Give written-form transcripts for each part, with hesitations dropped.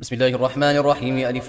بسم الله الرحمن الرحيم. ألف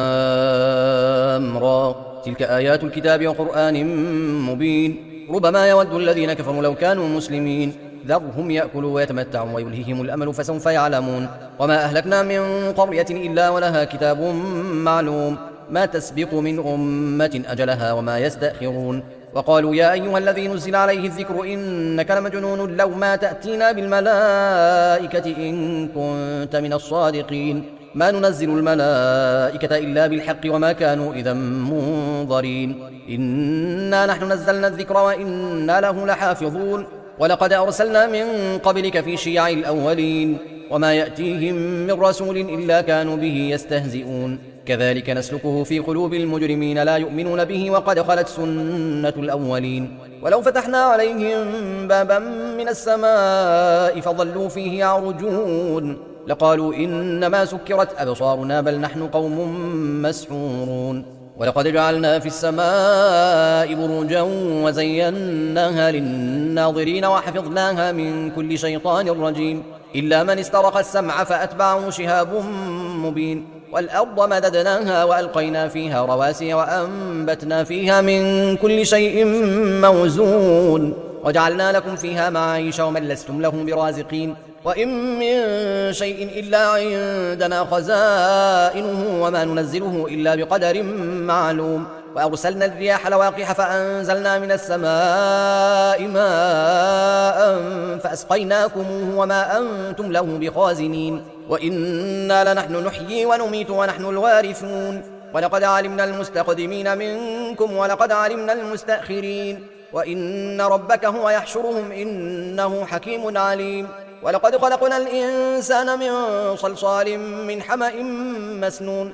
لام را. تلك آيات الكتاب وقرآن مبين. ربما يود الذين كفروا لو كانوا مسلمين ذرهم يأكلوا ويتمتعوا ويلههم الأمل فسوف يعلمون. وما أهلكنا من قرية إلا ولها كتاب معلوم ما تسبق من أمة أجلها وما يستأخرون. وقالوا يا أيها الذي نزل عليه الذكر إنك لمجنون لو ما تأتينا بالملائكة إن كنت من الصادقين ما ننزل الملائكة إلا بالحق وما كانوا إذا منظرين. إنا نحن نزلنا الذكر وإنا له لحافظون. ولقد أرسلنا من قبلك في شيع الأولين وما يأتيهم من رسول إلا كانوا به يستهزئون. كذلك نسلكه في قلوب المجرمين لا يؤمنون به وقد خلت سنة الأولين. ولو فتحنا عليهم بابا من السماء فظلوا فيه يعرجون لقالوا إنما سكرت أبصارنا بل نحن قوم مسحورون. ولقد جعلنا في السماء بروجا وزيناها للناظرين وحفظناها من كل شيطان رجيم إلا من استرق السمع فأتبعه شهاب مبين. والأرض مددناها وألقينا فيها رواسي وأنبتنا فيها من كل شيء موزون وجعلنا لكم فيها معايش ومن لستم له برازقين. وإن من شيء إلا عندنا خزائنه وما ننزله إلا بقدر معلوم. وأرسلنا الرياح لواقح فأنزلنا من السماء ماء فأسقيناكموه وما أنتم له بخازنين. وإنا لنحن نحيي ونميت ونحن الوارثون. ولقد علمنا المستقدمين منكم ولقد علمنا المستأخرين وإن ربك هو يحشرهم إنه حكيم عليم. ولقد خلقنا الإنسان من صلصال من حمأ مسنون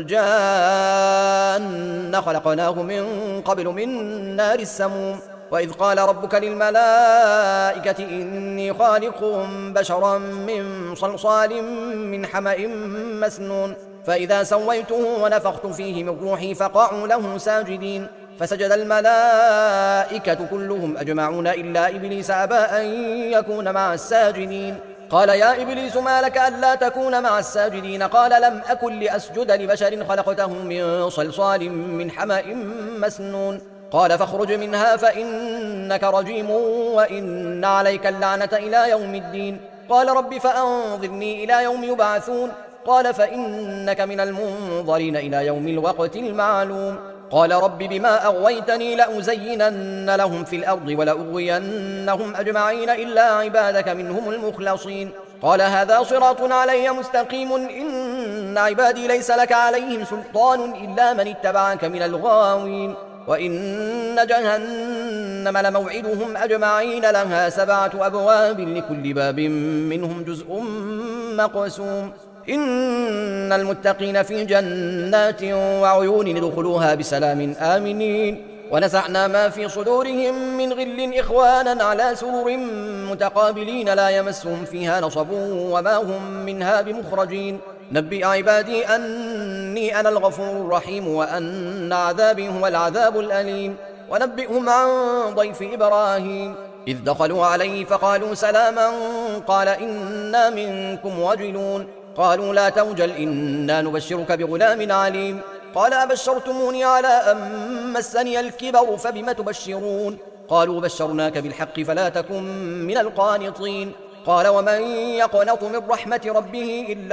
والجان خلقناه من قبل من نار السموم. وإذ قال ربك للملائكة إني خالق بشرا من صلصال من حمأ مسنون فإذا سويته ونفخت فيه من روحي فقعوا له ساجدين فسجد الملائكة كلهم أجمعون إلا إبليس أبى أن يكون مع الساجدين. قال يا إبليس ما لك ألا تكون مع الساجدين قال لم أكن لأسجد لبشر خلقته من صلصال من حمأ مسنون قال فاخرج منها فإنك رجيم وإن عليك اللعنة إلى يوم الدين. قال رب فأنظرني إلى يوم يبعثون قال فإنك من المنظرين إلى يوم الوقت المعلوم. قال رب بما أغويتني لأزينن لهم في الأرض ولأغوينهم أجمعين إلا عبادك منهم المخلصين. قال هذا صراط علي مستقيم إن عبادي ليس لك عليهم سلطان إلا من اتبعك من الغاوين. وإن جهنم لموعدهم أجمعين لها 7 أبواب لكل باب منهم جزء مقسوم. إن المتقين في جنات وعيون ادخلوها بسلام آمنين. ونزعنا ما في صدورهم من غل إخوانا على سرر متقابلين لا يمسهم فيها نصب وما هم منها بمخرجين. نبئ عبادي أني أنا الغفور الرحيم وأن عذابي هو العذاب الأليم. ونبئهم عن ضيف إبراهيم إذ دخلوا عليه فقالوا سلاما قال إنا منكم وجلون قالوا لا توجل إنا نبشرك بغلام عليم. قال أبشرتموني على أن مسني الكبر فبم تبشرون قالوا بشرناك بالحق فلا تكن من القانطين. قال ومن يقنط من رحمة ربه إلا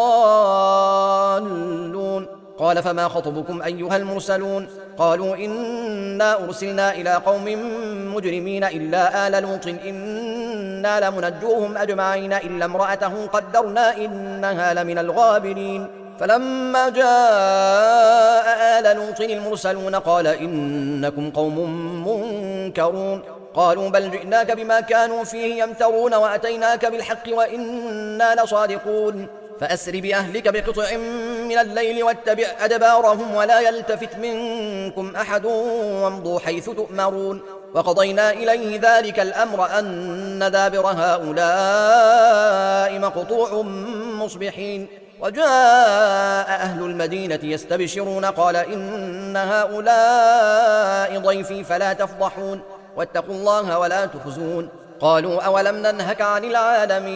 الضالون. قال فما خطبكم أيها المرسلون قالوا إنا أرسلنا إلى قوم مجرمين إلا آل لوط إنا لمنجوهم أجمعين إلا امرأته قدرنا إنها لمن الغابرين. فلما جاء آل لوط المرسلون قال إنكم قوم منكرون قالوا بل جئناك بما كانوا فيه يمترون وأتيناك بالحق وإنا لصادقون. فأسر بأهلك بقطع من الليل واتبع أدبارهم ولا يلتفت منكم أحد وامضوا حيث تؤمرون. وقضينا إليه ذلك الأمر أن دابر هؤلاء مقطوع مصبحين. وجاء أهل المدينة يستبشرون قال إن هؤلاء ضيفي فلا تفضحون واتقوا الله ولا تخزون. قالوا أولم ننهك عن العالمين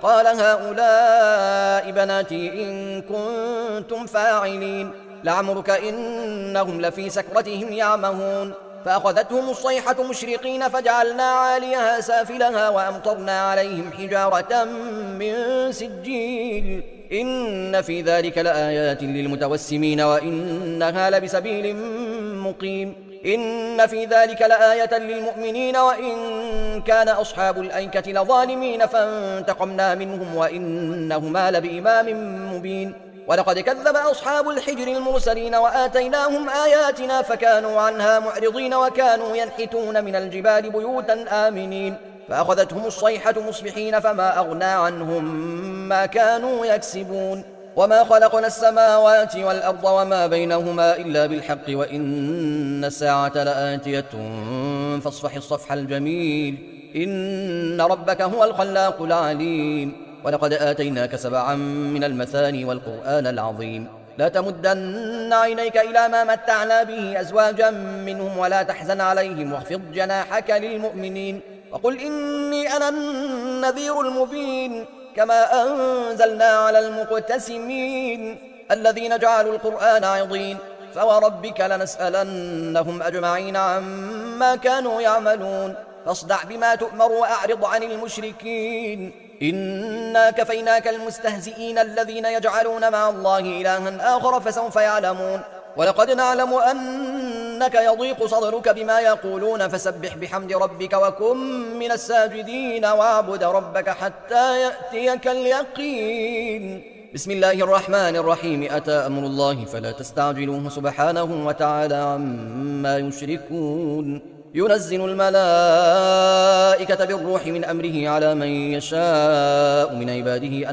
قال هؤلاء بناتي إن كنتم فاعلين لعمرك إنهم لفي سكرتهم يعمهون فأخذتهم الصيحة مشرقين فجعلنا عاليها سافلها وأمطرنا عليهم حجارة من سجيل إن في ذلك لآيات للمتوسمين وإنها لبسبيل مقيم إن في ذلك لآية للمؤمنين وإن كان أصحاب الأيكة لظالمين فانتقمنا منهم وإنهما لبإمام مبين ولقد كذب أصحاب الحجر المرسلين وآتيناهم آياتنا فكانوا عنها معرضين وكانوا ينحتون من الجبال بيوتا آمنين فأخذتهم الصيحة مصبحين فما أغنى عنهم ما كانوا يكسبون وما خلقنا السماوات والأرض وما بينهما إلا بالحق وإن الساعة لآتية فاصفح الصفح الجميل إن ربك هو الخلاق العليم ولقد آتيناك 7 من المثاني والقرآن العظيم لا تمدن عينيك إلى ما متعنا به أزواجا منهم ولا تحزن عليهم واخفض جناحك للمؤمنين وقل إني أنا النذير المبين كما أنزلنا على المقتسمين الذين جعلوا القرآن عضين فوربك لنسألنهم أجمعين عما كانوا يعملون فاصدع بما تؤمر وأعرض عن المشركين إنا كفيناك المستهزئين الذين يجعلون مع الله إلها آخر فسوف يعلمون ولقد نعلم أنك يضيق صدرك بما يقولون فسبح بحمد ربك وكن من الساجدين واعبد ربك حتى يأتيك اليقين بسم الله الرحمن الرحيم أتى أمر الله فلا تستعجلوه سبحانه وتعالى عما يشركون ينزل الملائكة بالروح من أمره على من يشاء من عباده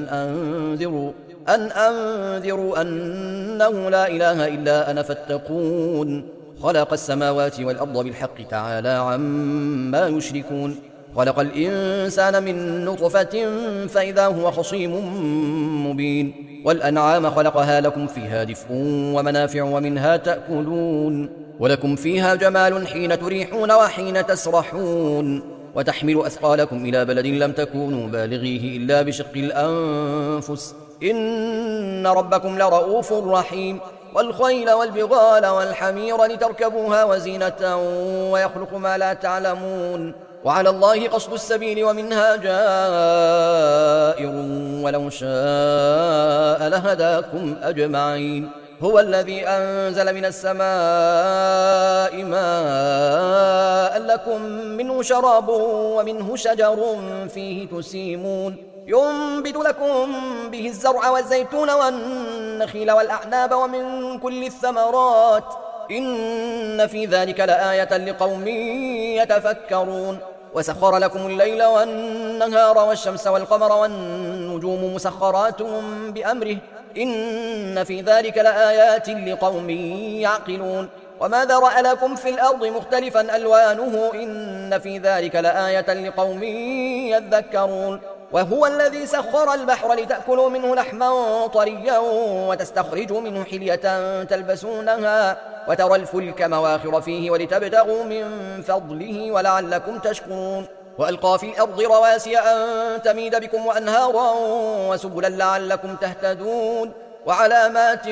أن أنذروا أنه لا إله إلا أنا فاتقون خلق السماوات والأرض بالحق تعالى عما يشركون خلق الإنسان من نطفة فإذا هو خصيم مبين والأنعام خلقها لكم فيها دفء ومنافع ومنها تأكلون ولكم فيها جمال حين تريحون وحين تسرحون وتحمل أثقالكم إلى بلد لم تكونوا بالغيه إلا بشق الأنفس إن ربكم لرؤوف رحيم والخيل والبغال والحمير لتركبوها وزينة ويخلق ما لا تعلمون وعلى الله قصد السبيل ومنها جائر ولو شاء لهداكم أجمعين هو الذي أنزل من السماء ماء لكم منه شراب ومنه شجر فيه تسيمون ينبت لكم به الزرع والزيتون والنخيل والأعناب ومن كل الثمرات إن في ذلك لآية لقوم يتفكرون وسخر لكم الليل والنهار والشمس والقمر والنجوم مسخرات بأمره إن في ذلك لآيات لقوم يعقلون وما ذرأ لكم في الأرض مختلفا ألوانه إن في ذلك لآية لقوم يذكرون وهو الذي سخر البحر لتأكلوا منه لحما طريا وتستخرجوا منه حلية تلبسونها وترى الفلك مواخر فيه ولتبتغوا من فضله ولعلكم تشكرون وألقى في الأرض رواسي أن تميد بكم وأنهارا وسبلا لعلكم تهتدون وعلامات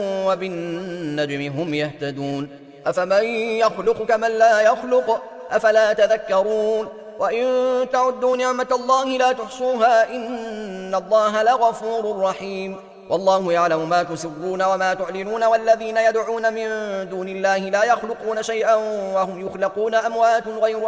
وبالنجم هم يهتدون أفمن يخلق كمن لا يخلق أفلا تذكرون وإن تعدوا نعمة الله لا تحصوها إن الله لغفور رحيم والله يعلم ما تسرون وما تعلنون والذين يدعون من دون الله لا يخلقون شيئا وهم يخلقون أموات غير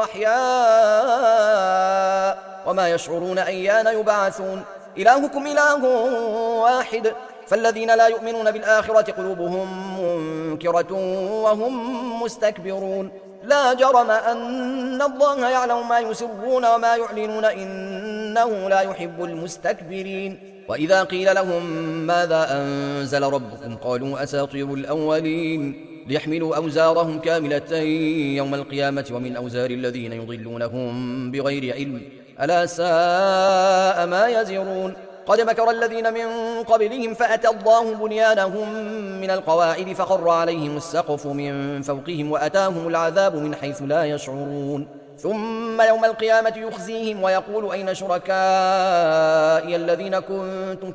أحياء وما يشعرون أيان يبعثون إلهكم إله واحد فالذين لا يؤمنون بالآخرة قلوبهم منكرة وهم مستكبرون لا جرم أن الله يعلم ما يسرون وما يعلنون إنه لا يحب المستكبرين وإذا قيل لهم ماذا أنزل ربكم قالوا أساطير الأولين ليحملوا أوزارهم كاملة يوم القيامة ومن أوزار الذين يضلونهم بغير علم ألا ساء ما يزرون قد مكر الذين من قبلهم فأتى الله بنيانهم من القواعد فخر عليهم السقف من فوقهم وأتاهم العذاب من حيث لا يشعرون ثم يوم القيامة يخزيهم ويقول أين شركائي الذين كنتم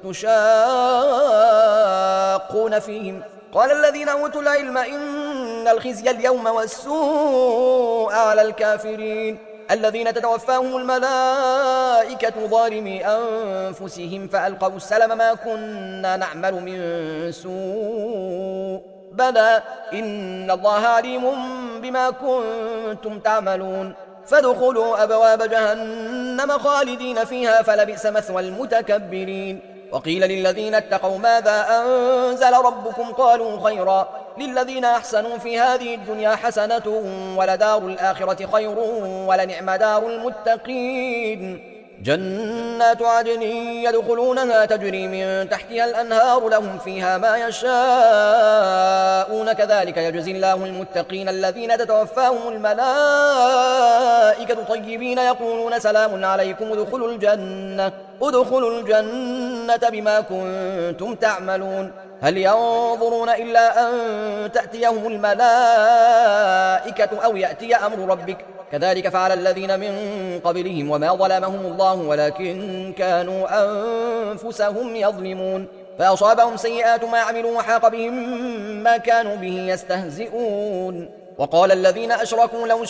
تشاقون فيهم قال الذين أوتوا العلم إن الخزي اليوم والسوء على الكافرين الذين تتوفاهم الملائكة ظالمي أنفسهم فألقوا السلم ما كنا نعمل من سوء بلى إن الله عليم بما كنتم تعملون فادخلوا أبواب جهنم خالدين فيها فلبئس مثوى المتكبرين وقيل للذين اتقوا ماذا أنزل ربكم قالوا خيرا للذين أحسنوا في هذه الدنيا حسنة ولدار الآخرة خير ولنعم دار المتقين جنات عدن يدخلونها تجري من تحتها الأنهار لهم فيها ما يشاءون كذلك يجزي الله المتقين الذين تتوفاهم الملائكة طيبين يقولون سلام عليكم ادخلوا الجنة بما كنتم تعملون هل ينظرون إلا أن تأتيهم الملائكة أو يأتي أمر ربك كذلك فعل الذين من قبلهم وما ظلمهم الله ولكن كانوا أنفسهم يظلمون فأصابهم سيئات ما عملوا وحاق بهم ما كانوا به يستهزئون وقال الذين أشركوا لو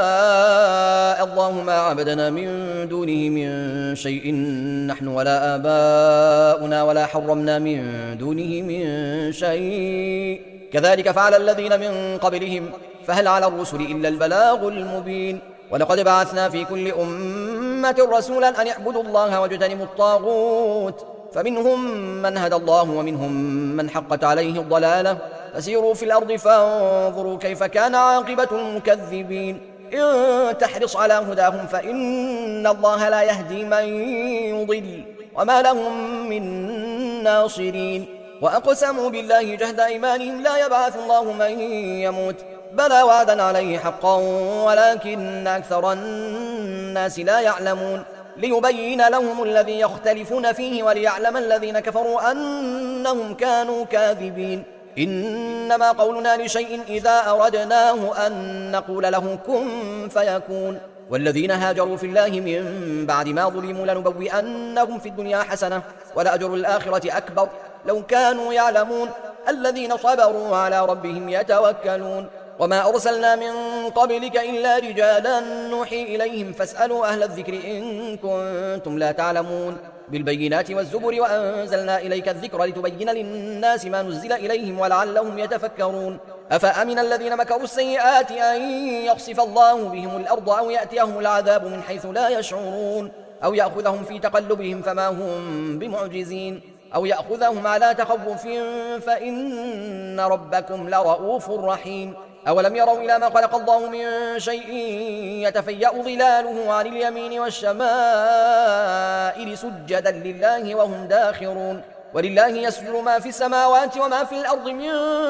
شاء الله ما عبدنا من دونه من شيء نحن ولا آباؤنا ولا حرمنا من دونه من شيء كذلك فعل الذين من قبلهم فهل على الرسل إلا البلاغ المبين ولقد بعثنا في كل أمة رسولا أن يعبدوا الله واجتنبوا الطاغوت فمنهم من هدى الله ومنهم من حقت عليه الضلالة فسيروا في الأرض فانظروا كيف كان عاقبة المكذبين إن تحرص على هداهم فإن الله لا يهدي من يضل وما لهم من ناصرين وأقسموا بالله جهد أيمانهم لا يبعث الله من يموت بلى وعدا عليه حقا ولكن أكثر الناس لا يعلمون ليبين لهم الذي يختلفون فيه وليعلم الذين كفروا أنهم كانوا كاذبين إنما قولنا لشيء إذا أردناه أن نقول له كن فيكون والذين هاجروا في الله من بعد ما ظلموا لنبوئنهم في الدنيا حسنة ولأجر الآخرة أكبر لو كانوا يعلمون الذين صبروا على ربهم يتوكلون وما أرسلنا من قبلك إلا رجالا نوحي إليهم فاسألوا أهل الذكر إن كنتم لا تعلمون بالبينات والزبر وأنزلنا إليك الذكر لتبين للناس ما نزل إليهم ولعلهم يتفكرون أفأمن الذين مكروا السيئات أن يخسف الله بهم الأرض أو يأتيهم العذاب من حيث لا يشعرون أو يأخذهم في تقلبهم فما هم بمعجزين أو يأخذهم على تخوف فإن ربكم لرؤوف رحيم أولم يروا إلى ما خلق الله من شيء يتفيأ ظلاله عن اليمين والشمائل سجدا لله وهم داخرون ولله يسجد ما في السماوات وما في الأرض من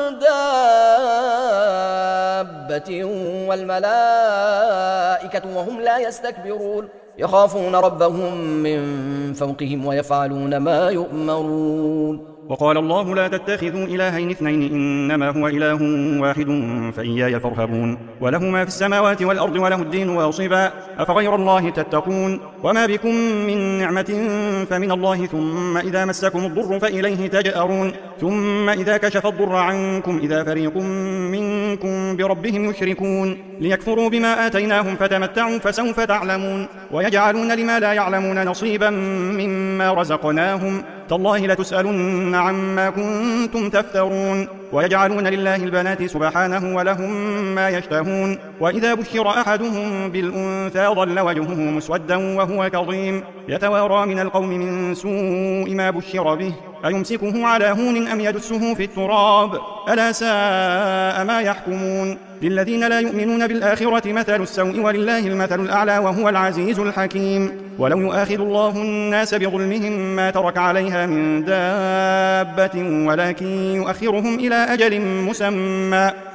دابة والملائكة وهم لا يستكبرون يخافون ربهم من فوقهم ويفعلون ما يؤمرون وقال الله لا تتخذوا إلهين اثنين إنما هو إله واحد فإياي فارهبون وله ما في السماوات والأرض وله الدين واصبا أفغير الله تتقون وما بكم من نعمة فمن الله ثم إذا مسكم الضر فإليه تجأرون ثم إذا كشف الضر عنكم إذا فريق منكم بربهم يشركون ليكفروا بما آتيناهم فتمتعوا فسوف تعلمون ويجعلون لما لا يعلمون نصيبا مما رزقناهم تالله لتسألن عما كنتم تفترون ويجعلون لله البنات سبحانه ولهم ما يشتهون وإذا بشر أحدهم بالأنثى ظل وجهه مسودا وهو كظيم يتوارى من القوم من سوء ما بشر به أيمسكه على هون أم يدسه في التراب ألا ساء ما يحكمون للذين لا يؤمنون بالآخرة مثل السوء ولله المثل الأعلى وهو العزيز الحكيم ولو يؤاخذ الله الناس بظلمهم ما ترك عليها من دابة ولكن يؤخرهم إلى أجل مسمى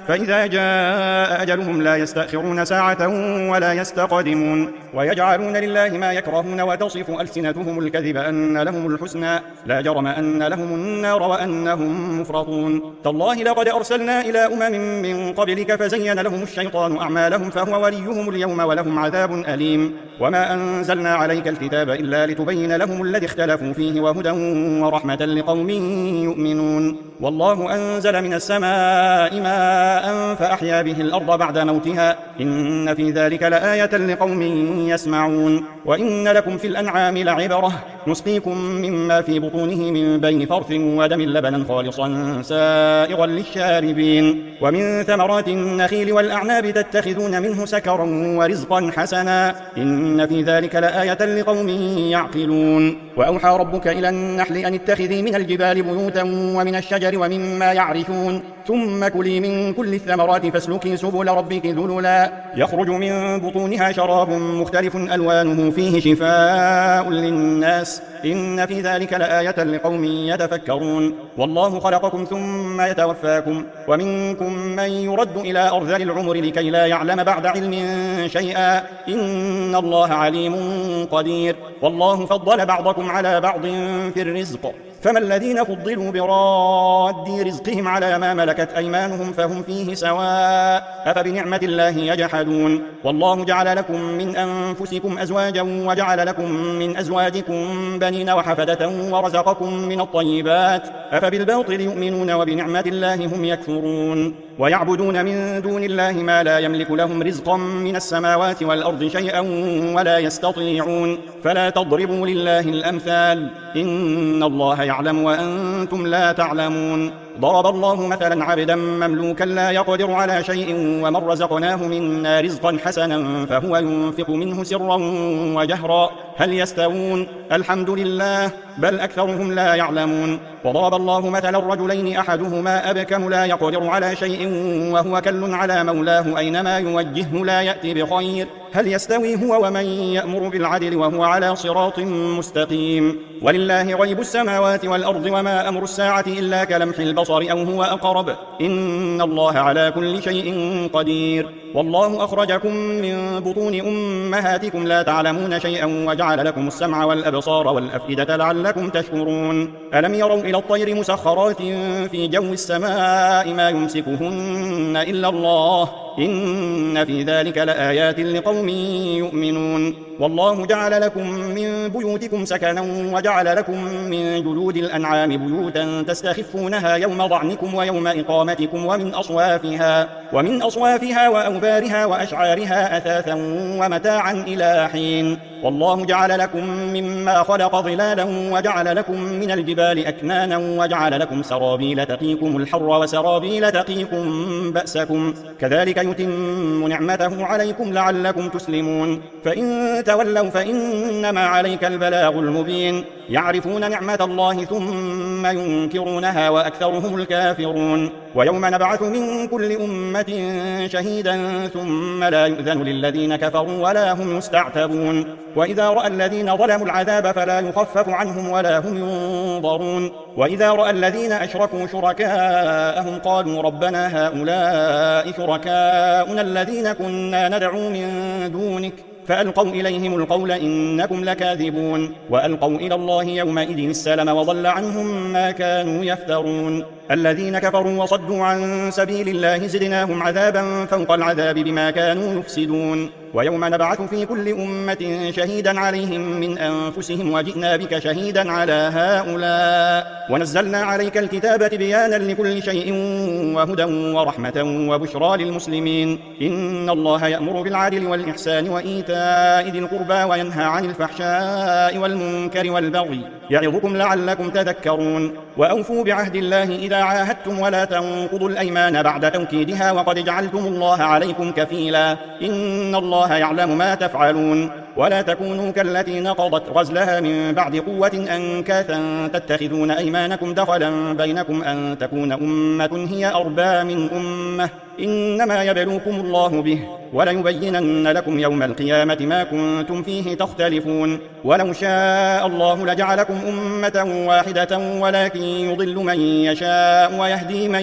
فإذا جاء أجلهم لا يستأخرون ساعة ولا يستقدمون ويجعلون لله ما يكرهون وتصف ألسنتهم الكذب أن لهم الحسنى لا جرم أن لهم النار وأنهم مفرطون تالله لقد أرسلنا إلى أمم من قبلك فزين لهم الشيطان أعمالهم فهو وليهم اليوم ولهم عذاب أليم وما أنزلنا عليك الكتاب إلا لتبين لهم الذي اختلفوا فيه وهدى ورحمة لقوم يؤمنون والله أنزل من السماء ماء فأحيا به الأرض بعد موتها إن في ذلك لآية لقوم يسمعون وإن لكم في الأنعام لعبرة نسقيكم مما في بطونه من بين فرث ودم لبنا خالصا سائغا للشاربين ومن ثمرات النخيل والأعناب تتخذون منه سكرا ورزقا حسنا إن في ذلك لآية لقوم يعقلون وأوحى ربك إلى النحل أن اتخذي من الجبال بيوتا ومن الشجر ومما يعرشون ثم كلي من كل الثمرات فاسلكي سبل ربك ذللا يخرج من بطونها شراب مختلف ألوانه فيه شفاء للناس إن في ذلك لآية لقوم يتفكرون والله خلقكم ثم يتوفاكم ومنكم من يرد إلى أرذل العمر لكي لا يعلم بعد علم شيئا إن الله عليم قدير والله فضل بعضكم على بعض في الرزق فما الذين فضلوا براد رزقهم على ما ملكت أيمانهم فهم فيه سواء أفبنعمة الله يجحدون والله جعل لكم من أنفسكم أزواجا وجعل لكم من أزواجكم بنين وحفدة ورزقكم من الطيبات أفبالباطل يؤمنون وبنعمة الله هم يكفرون ويعبدون من دون الله ما لا يملك لهم رزقا من السماوات والأرض شيئا ولا يستطيعون فلا تضربوا لله الأمثال إن الله يعلم وأنتم لا تعلمون ضرب الله مثلا عبدا مملوكا لا يقدر على شيء ومن رزقناه منا رزقا حسنا فهو ينفق منه سرا وجهرا هل يستوون الحمد لله بل أكثرهم لا يعلمون وضرب الله مثلا الرجلين أحدهما أبكم لا يقدر على شيء وهو كل على مولاه أينما يوجهه لا يأتي بخير هل يستوي هو ومن يأمر بالعدل وهو على صراط مستقيم ولله غيب السماوات والأرض وما أمر الساعة إلا كلمح البصر أو هو أقرب إن الله على كل شيء قدير والله أخرجكم من بطون أمهاتكم لا تعلمون شيئا وجعل لكم السمع والأبصار والأفئدة لعلكم تشكرون ألم يروا إلى الطير مسخرات في جو السماء ما يمسكهن إلا الله إن في ذلك لآيات لقوم يؤمنون والله جعل لكم من بيوتكم سكنا وجعل لكم من جلود الأنعام بيوتا تستخفونها يوم ضعنكم ويوم إقامتكم ومن أصوافها وأوبارها وأشعارها أثاثا ومتاعا إلى حين والله جعل لكم مما خلق ظلالا وجعل لكم من الجبال أكنانا وجعل لكم سرابيل تقيكم الحر وسرابيل تقيكم بأسكم كذلك يتم نعمته عليكم لعلكم تسلمون فإن تولوا فإنما عليك البلاغ المبين يعرفون نعمة الله ثم ينكرونها وأكثرهم الكافرون ويوم نبعث من كل أمة شهيدا ثم لا يؤذن للذين كفروا ولا هم يستعتبون وإذا رأى الذين ظلموا العذاب فلا يخفف عنهم ولا هم ينظرون وإذا رأى الذين أشركوا شركاءهم قالوا ربنا هؤلاء شركاؤنا الذين كنا ندعو من دونك فألقوا إليهم القول إنكم لكاذبون وألقوا إلى الله يومئذ السلم وضل عنهم ما كانوا يفترون الذين كفروا وصدوا عن سبيل الله زدناهم عذابا فوق العذاب بما كانوا يفسدون ويوم نبعث في كل أمة شهيدا عليهم من أنفسهم وجئنا بك شهيدا على هؤلاء ونزلنا عليك الكتاب بيانا لكل شيء وهدى ورحمة وبشرى للمسلمين إن الله يأمر بالعدل والإحسان وإيتاء ذي القربى وينهى عن الفحشاء والمنكر والبغي يعظكم لعلكم تذكرون وأوفوا بعهد الله إذا عاهدتم ولا تنقضوا الأيمان بعد توكيدها وقد جعلتم الله عليكم كفيلا إن الله يعلم ما تفعلون ولا تكونوا كالتي نقضت غزلها من بعد قوة أنكاثا تتخذون أيمانكم دخلا بينكم أن تكون أمة هي أربى من أمة إنما يبلوكم الله به وليبينن لكم يوم القيامة ما كنتم فيه تختلفون ولو شاء الله لجعلكم أمة واحدة ولكن يضل من يشاء ويهدي من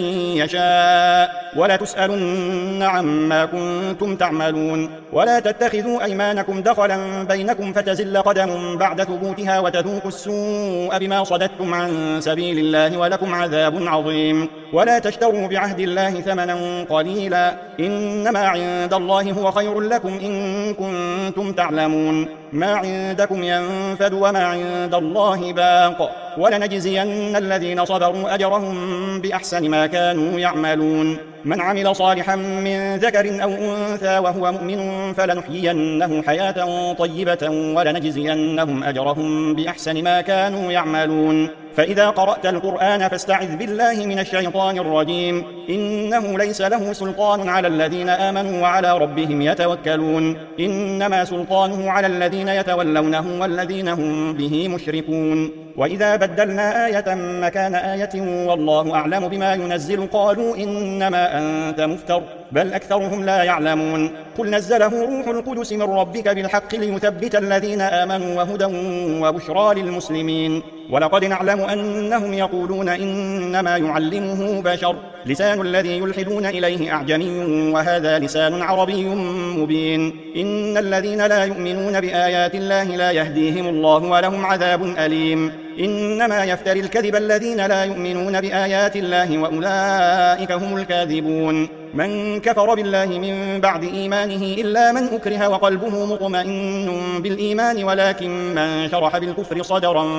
يشاء ولتسألن عما كنتم تعملون ولا تتخذوا أيمانكم دخلا بينكم فتزل قدم بعد ثبوتها وتذوقوا السوء بما صددتم عن سبيل الله ولكم عذاب عظيم ولا تشتروا بعهد الله ثمنا قليلا إنما عند الله هو خير لكم إن كنتم تعلمون ما عندكم ينفد وما عند الله باق ولنجزين الذين صبروا أجرهم بأحسن ما كانوا يعملون من عمل صالحا من ذكر أو أنثى وهو مؤمن فلنحيينه حياة طيبة ولنجزينهم أجرهم بأحسن ما كانوا يعملون فإذا قرأت القرآن فاستعذ بالله من الشيطان الرجيم إنه ليس له سلطان على الذين آمنوا وعلى ربهم يتوكلون إنما سلطانه على الذين يتولونه والذين هم به مشركون وإذا بدلنا آية مكان آية والله أعلم بما ينزل قالوا إنما أنت مفتر بل أكثرهم لا يعلمون قل نزله روح القدس من ربك بالحق ليثبت الذين آمنوا وهدى وبشرى للمسلمين ولقد نعلم أنهم يقولون إنما يعلمه بشر لسان الذي يلحدون إليه أعجمي وهذا لسان عربي مبين إن الذين لا يؤمنون بآيات الله لا يهديهم الله ولهم عذاب أليم إنما يفتري الكذب الذين لا يؤمنون بآيات الله وأولئك هم الكاذبون من كفر بالله من بعد إيمانه إلا من أكره وقلبه مطمئن بالإيمان ولكن من شرح بالكفر صدرا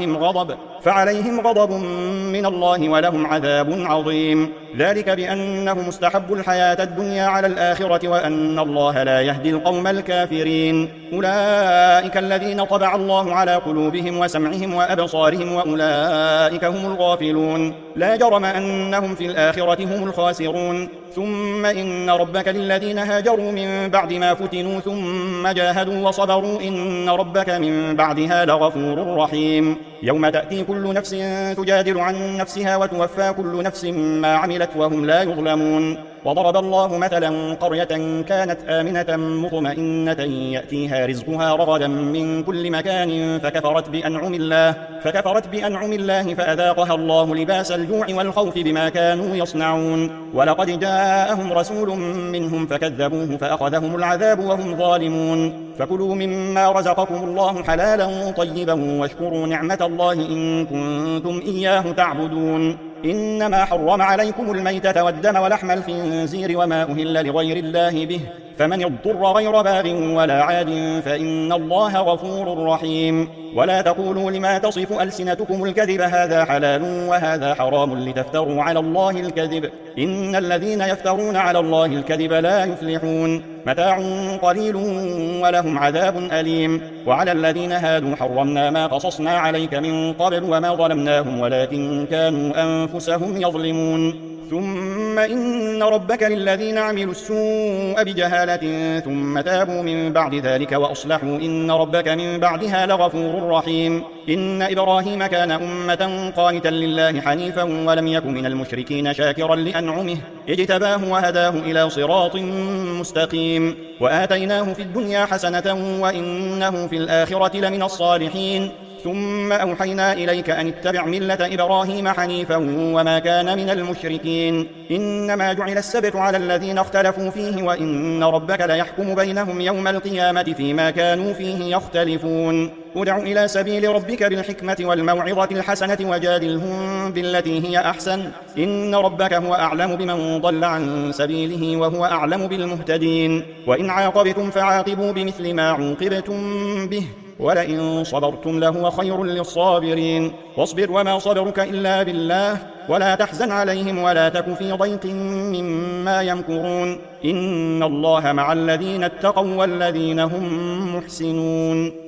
فعليهم غضب من الله ولهم عذاب عظيم ذلك بأنه مستحب الحياة الدنيا على الآخرة وأن الله لا يهدي القوم الكافرين أولئك الذين طبع الله على قلوبهم وسمعهم وأبصارهم وأولئك هم الغافلون لا جرم أنهم في الآخرة هم الخاسرون ثم إن ربك للذين هاجروا من بعد ما فتنوا ثم جاهدوا وصبروا إن ربك من بعدها لغفور رحيم يوم تأتي كل نفس تجادل عن نفسها وتوفى كل نفس ما عملت وهم لا يظلمون وضرب الله مثلا قرية كانت آمنة مطمئنة يأتيها رزقها رغدا من كل مكان فكفرت بأنعم الله فأذاقها الله لباس الجوع والخوف بما كانوا يصنعون ولقد جاءهم رسول منهم فكذبوه فأخذهم العذاب وهم ظالمون فكلوا مما رزقكم الله حلالا طيبا واشكروا نعمة الله إن كنتم إياه تعبدون إنما حرم عليكم الميتة والدم ولحم الخنزير وما أهل لغير الله به فمن اضطر غير باغ ولا عاد فإن الله غفور رحيم ولا تقولوا لما تصف ألسنتكم الكذب هذا حلال وهذا حرام لتفتروا على الله الكذب إن الذين يفترون على الله الكذب لا يفلحون متاع قليل ولهم عذاب أليم وعلى الذين هادوا حرمنا ما قصصنا عليك من قبل وما ظلمناهم ولكن كانوا أنفسهم يظلمون ثم إن ربك للذين عملوا السوء بجهالة ثم تابوا من بعد ذلك وأصلحوا إن ربك من بعدها لغفور رحيم إن إبراهيم كان أمة قانتا لله حنيفا ولم يك من المشركين شاكرا لأنعمه اجتباه وهداه إلى صراط مستقيم وآتيناه في الدنيا حسنة وإنه في الآخرة لمن الصالحين ثم أوحينا إليك أن اتبع ملة إبراهيم حنيفا وما كان من المشركين إنما جعل السبت على الذين اختلفوا فيه وإن ربك ليحكم بينهم يوم القيامة فيما كانوا فيه يختلفون ادع إلى سبيل ربك بالحكمة والموعظة الحسنة وجادلهم بالتي هي أحسن إن ربك هو أعلم بمن ضل عن سبيله وهو أعلم بالمهتدين وإن عاقبتم فعاقبوا بمثل ما عوقبتم به ولئن صبرتم لهو خير للصابرين واصبر وما صبرك إلا بالله ولا تحزن عليهم ولا تك في ضيق مما يمكرون إن الله مع الذين اتقوا والذين هم محسنون